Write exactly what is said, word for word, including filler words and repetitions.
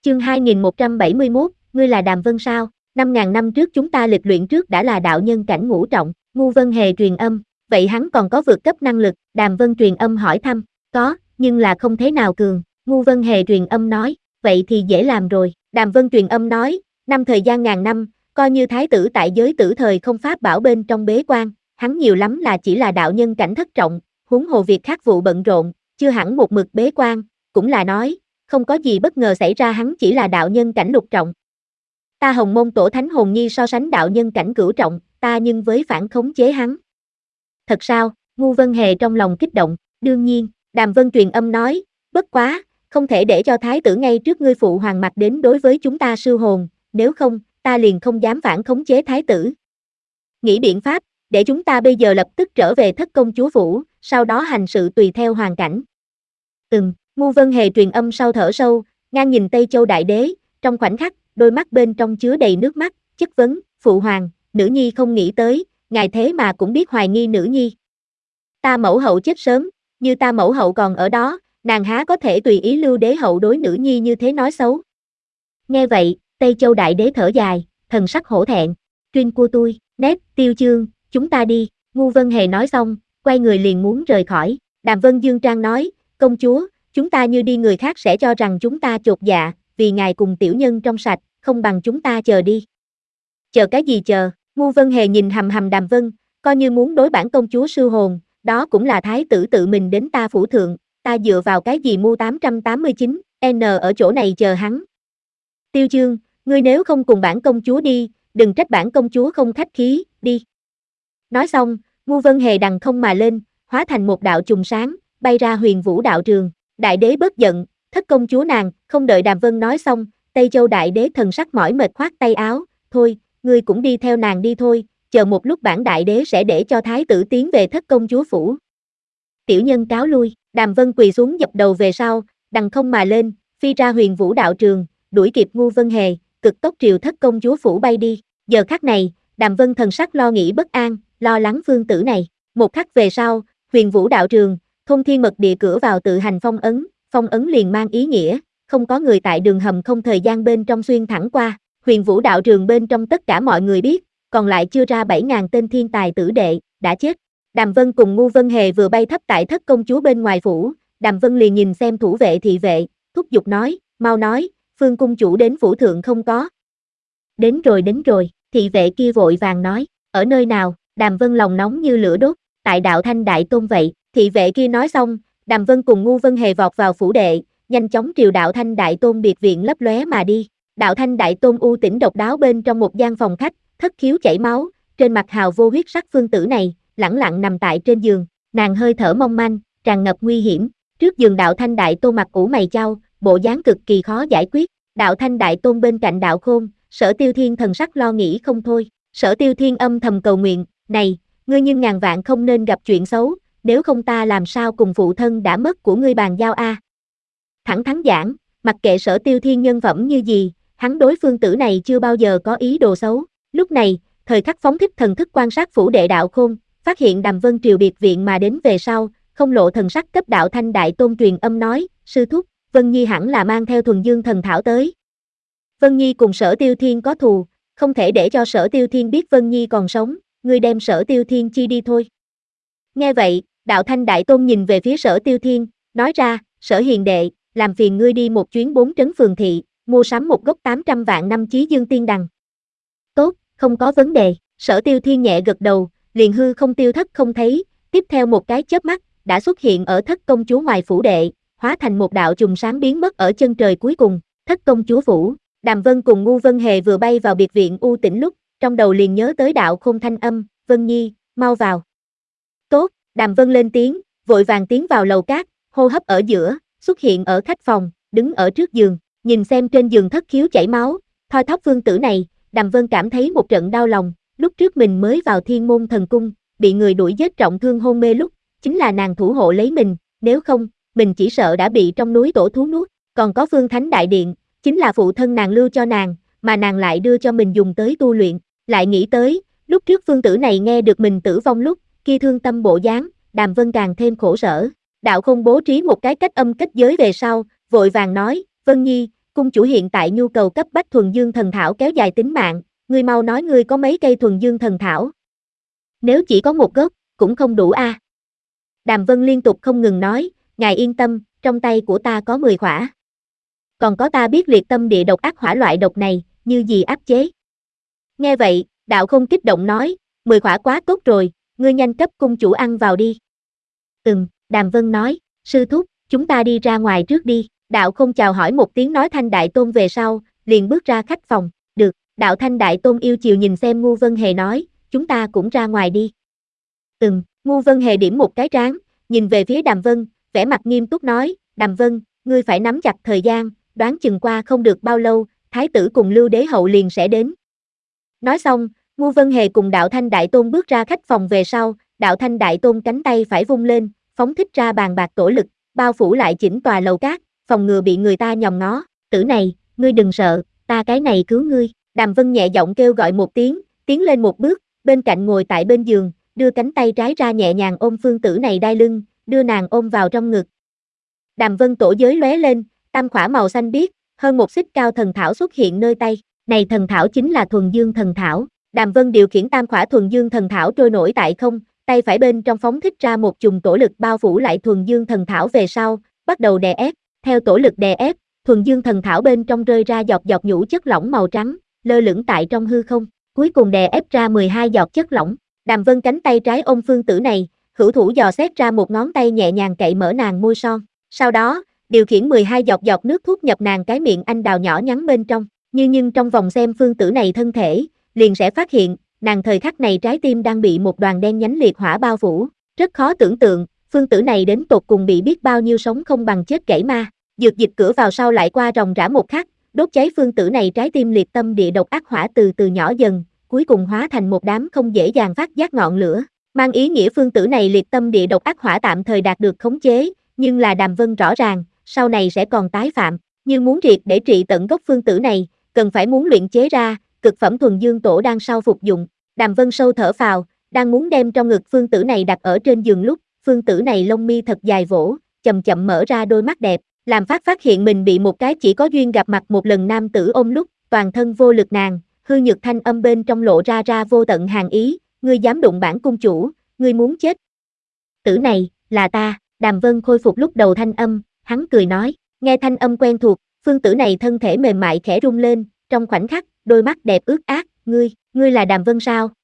Chương hai nghìn một trăm bảy mươi mốt, ngươi là Đàm Vân sao? Năm ngàn năm trước chúng ta lịch luyện trước đã là đạo nhân cảnh ngũ trọng, Ngu Vân Hề truyền âm, vậy hắn còn có vượt cấp năng lực, Đàm Vân truyền âm hỏi thăm, có, nhưng là không thế nào cường, Ngu Vân Hề truyền âm nói, vậy thì dễ làm rồi, Đàm Vân truyền âm nói, năm thời gian ngàn năm, coi như thái tử tại giới tử thời không pháp bảo bên trong bế quan, hắn nhiều lắm là chỉ là đạo nhân cảnh thất trọng, huống hồ việc khác vụ bận rộn, chưa hẳn một mực bế quan, cũng là nói, không có gì bất ngờ xảy ra hắn chỉ là đạo nhân cảnh lục trọng. Ta Hồng Môn Tổ Thánh Hồn Nhi so sánh đạo nhân cảnh cửu trọng, ta nhưng với phản khống chế hắn. Thật sao? Ngu Vân Hề trong lòng kích động, đương nhiên, Đàm Vân truyền âm nói, bất quá, không thể để cho thái tử ngay trước ngươi phụ hoàng mặt đến đối với chúng ta sư hồn, nếu không, ta liền không dám phản khống chế thái tử. Nghĩ biện pháp, để chúng ta bây giờ lập tức trở về thất công chúa phủ, sau đó hành sự tùy theo hoàn cảnh. Ừm, Ngu Vân Hề truyền âm sau thở sâu, ngang nhìn Tây Châu Đại Đế, trong khoảnh khắc, đôi mắt bên trong chứa đầy nước mắt, chất vấn, phụ hoàng, nữ nhi không nghĩ tới, ngài thế mà cũng biết hoài nghi nữ nhi. Ta mẫu hậu chết sớm, như ta mẫu hậu còn ở đó, nàng há có thể tùy ý lưu đế hậu đối nữ nhi như thế nói xấu. Nghe vậy, Tây Châu Đại Đế thở dài, thần sắc hổ thẹn, truyên của tôi, nét, Tiêu Chương, chúng ta đi, Ngu Vân Hề nói xong, quay người liền muốn rời khỏi, Đàm Vân Dương Trang nói, công chúa, chúng ta như đi người khác sẽ cho rằng chúng ta chột dạ, vì ngài cùng tiểu nhân trong sạch, không bằng chúng ta chờ đi. Chờ cái gì chờ, Ngu Vân Hề nhìn hầm hầm Đàm Vân, coi như muốn đối bản công chúa sư hồn, đó cũng là thái tử tự mình đến ta phủ thượng, ta dựa vào cái gì Mu tám trăm tám mươi chín, N ở chỗ này chờ hắn. Tiêu Chương, ngươi nếu không cùng bản công chúa đi, đừng trách bản công chúa không khách khí, đi. Nói xong, Ngu Vân Hề đằng không mà lên, hóa thành một đạo trùng sáng, bay ra Huyền Vũ đạo trường. Đại đế bớt giận, thất công chúa nàng, không đợi Đàm Vân nói xong, Tây Châu Đại Đế thần sắc mỏi mệt khoát tay áo, thôi, ngươi cũng đi theo nàng đi thôi, chờ một lúc bản đại đế sẽ để cho thái tử tiến về thất công chúa phủ. Tiểu nhân cáo lui, Đàm Vân quỳ xuống dập đầu về sau, đằng không mà lên, phi ra Huyền Vũ đạo trường, đuổi kịp Ngu Vân Hề, cực tốc triều thất công chúa phủ bay đi. Giờ khắc này, Đàm Vân thần sắc lo nghĩ bất an, lo lắng phương tử này. Một khắc về sau, Huyền Vũ đạo trường, thôn thiên mật địa cửa vào tự hành phong ấn, phong ấn liền mang ý nghĩa, không có người tại đường hầm không thời gian bên trong xuyên thẳng qua. Huyền Vũ đạo trường bên trong tất cả mọi người biết, còn lại chưa ra bảy ngàn tên thiên tài tử đệ, đã chết. Đàm Vân cùng Ngu Vân Hề vừa bay thấp tại thất công chúa bên ngoài phủ, Đàm Vân liền nhìn xem thủ vệ thị vệ, thúc giục nói, mau nói, Phương cung chủ đến phủ thượng không có. Đến rồi đến rồi, thị vệ kia vội vàng nói, ở nơi nào, Đàm Vân lòng nóng như lửa đốt, tại đạo Thanh Đại Tôn vậy, thị vệ kia nói xong, Đàm Vân cùng Ngu Vân Hề vọt vào phủ đệ, nhanh chóng triều đạo Thanh Đại Tôn biệt viện lấp lóe mà đi. Đạo Thanh Đại Tôn u tĩnh độc đáo bên trong một gian phòng khách, thất khiếu chảy máu, trên mặt hào vô huyết sắc phương tử này, lẳng lặng nằm tại trên giường, nàng hơi thở mong manh, tràn ngập nguy hiểm. Trước giường đạo Thanh Đại Tôn mặt ủ mày chau, bộ dáng cực kỳ khó giải quyết. Đạo Thanh Đại Tôn bên cạnh đạo Khôn, Sở Tiêu Thiên thần sắc lo nghĩ không thôi. Sở Tiêu Thiên âm thầm cầu nguyện, này, ngươi nhưng ngàn vạn không nên gặp chuyện xấu, nếu không ta làm sao cùng phụ thân đã mất của ngươi bàn giao a. Thẳng thắn giảng, mặc kệ Sở Tiêu Thiên nhân phẩm như gì, hắn đối phương tử này chưa bao giờ có ý đồ xấu. Lúc này, thời khắc phóng thích thần thức quan sát phủ đệ đạo Khôn, phát hiện Đàm Vân triều biệt viện mà đến về sau, không lộ thần sắc cấp đạo Thanh Đại Tôn truyền âm nói, sư thúc, Vân Nhi hẳn là mang theo thuần dương thần thảo tới. Vân Nhi cùng Sở Tiêu Thiên có thù, không thể để cho Sở Tiêu Thiên biết Vân Nhi còn sống, ngươi đem Sở Tiêu Thiên chi đi thôi. Nghe vậy, đạo Thanh Đại Tôn nhìn về phía Sở Tiêu Thiên, nói ra, Sở hiền đệ, làm phiền ngươi đi một chuyến bốn trấn phường thị, mua sắm một gốc tám trăm vạn năm chí dương tiên đằng. Tốt, không có vấn đề, Sở Tiêu Thiên nhẹ gật đầu, liền hư không tiêu thất không thấy, tiếp theo một cái chớp mắt, đã xuất hiện ở thất công chúa ngoài phủ đệ, hóa thành một đạo trùng sáng biến mất ở chân trời cuối cùng, thất công chúa phủ. Đàm Vân cùng Ngu Vân Hề vừa bay vào biệt viện u tĩnh lúc, trong đầu liền nhớ tới đạo Khôn thanh âm, Vân Nhi, mau vào. Tốt, Đàm Vân lên tiếng, vội vàng tiến vào lầu cát, hô hấp ở giữa, xuất hiện ở khách phòng, đứng ở trước giường, nhìn xem trên giường thất khiếu chảy máu, thoi thóp phương tử này, Đàm Vân cảm thấy một trận đau lòng, lúc trước mình mới vào Thiên Môn Thần Cung, bị người đuổi giết trọng thương hôn mê lúc, chính là nàng thủ hộ lấy mình, nếu không, mình chỉ sợ đã bị trong núi tổ thú nuốt, còn có Phương Thánh Đại Điện, chính là phụ thân nàng lưu cho nàng, mà nàng lại đưa cho mình dùng tới tu luyện, lại nghĩ tới, lúc trước phương tử này nghe được mình tử vong lúc, kia thương tâm bộ dáng, Đàm Vân càng thêm khổ sở. Đạo Khôn bố trí một cái cách âm kết giới về sau, vội vàng nói, Vân Nhi, cung chủ hiện tại nhu cầu cấp bách thuần dương thần thảo kéo dài tính mạng, ngươi mau nói ngươi có mấy cây thuần dương thần thảo. Nếu chỉ có một gốc, cũng không đủ a. À. Đàm Vân liên tục không ngừng nói, ngài yên tâm, trong tay của ta có mười khỏa. Còn có ta biết liệt tâm địa độc ác hỏa loại độc này, như gì áp chế. Nghe vậy, Đạo Không kích động nói, mười khỏa quá tốt rồi, ngươi nhanh cấp cung chủ ăn vào đi. Ừm, Đàm Vân nói, sư thúc, chúng ta đi ra ngoài trước đi. Đạo Không chào hỏi một tiếng nói Thanh Đại Tôn về sau, liền bước ra khách phòng, được, Đạo Thanh Đại Tôn yêu chiều nhìn xem Ngu Vân Hề nói, chúng ta cũng ra ngoài đi. Ừm, Ngu Vân Hề điểm một cái trán, nhìn về phía Đàm Vân, vẻ mặt nghiêm túc nói, Đàm Vân, ngươi phải nắm chặt thời gian, đoán chừng qua không được bao lâu, Thái tử cùng Lưu Đế Hậu liền sẽ đến. Nói xong, Ngu Vân Hề cùng Đạo Thanh Đại Tôn bước ra khách phòng về sau, Đạo Thanh Đại Tôn cánh tay phải vung lên, phóng thích ra bàn bạc tổ lực, bao phủ lại chỉnh tòa lầu cát, phòng ngừa bị người ta nhòm ngó, tử này, ngươi đừng sợ, ta cái này cứu ngươi. Đàm Vân nhẹ giọng kêu gọi một tiếng, tiến lên một bước, bên cạnh ngồi tại bên giường, đưa cánh tay trái ra nhẹ nhàng ôm phương tử này đai lưng, đưa nàng ôm vào trong ngực. Đàm Vân tổ giới lóe lên, tam khỏa màu xanh biếc, hơn một xích cao thần thảo xuất hiện nơi tay, này thần thảo chính là thuần dương thần thảo. Đàm Vân điều khiển tam khỏa thuần dương thần thảo trôi nổi tại không, tay phải bên trong phóng thích ra một chùm tổ lực bao phủ lại thuần dương thần thảo về sau, bắt đầu đè ép, theo tổ lực đè ép, thuần dương thần thảo bên trong rơi ra giọt giọt nhũ chất lỏng màu trắng, lơ lửng tại trong hư không, cuối cùng đè ép ra mười hai giọt chất lỏng. Đàm Vân cánh tay trái ôm phương tử này, hữu thủ dò xét ra một ngón tay nhẹ nhàng cậy mở nàng môi son, sau đó, điều khiển mười hai giọt giọt nước thuốc nhập nàng cái miệng anh đào nhỏ nhắn bên trong, như nhưng trong vòng xem phương tử này thân thể, liền sẽ phát hiện, nàng thời khắc này trái tim đang bị một đoàn đen nhánh liệt hỏa bao phủ, rất khó tưởng tượng, phương tử này đến tột cùng bị biết bao nhiêu sống không bằng chết kể ma. Dược dịch cửa vào sau lại qua ròng rã một khắc, đốt cháy phương tử này trái tim liệt tâm địa độc ác hỏa từ từ nhỏ dần, cuối cùng hóa thành một đám không dễ dàng phát giác ngọn lửa, mang ý nghĩa phương tử này liệt tâm địa độc ác hỏa tạm thời đạt được khống chế, nhưng là Đàm Vân rõ ràng, sau này sẽ còn tái phạm, nhưng muốn triệt để trị tận gốc phương tử này, cần phải muốn luyện chế ra, cực phẩm thuần dương tổ đang sau phục dụng. Đàm Vân sâu thở phào, đang muốn đem trong ngực phương tử này đặt ở trên giường lúc, phương tử này lông mi thật dài vỗ, chậm chậm mở ra đôi mắt đẹp, làm phát phát hiện mình bị một cái chỉ có duyên gặp mặt một lần nam tử ôm lúc, toàn thân vô lực nàng, hư nhược thanh âm bên trong lộ ra ra vô tận hàn ý, ngươi dám đụng bản cung chủ, ngươi muốn chết. Tử này, là ta. Đàm Vân khôi phục lúc đầu thanh âm, hắn cười nói, nghe thanh âm quen thuộc, phương tử này thân thể mềm mại khẽ rung lên, trong khoảnh khắc, đôi mắt đẹp ướt át, ngươi, ngươi là Đàm Vân sao?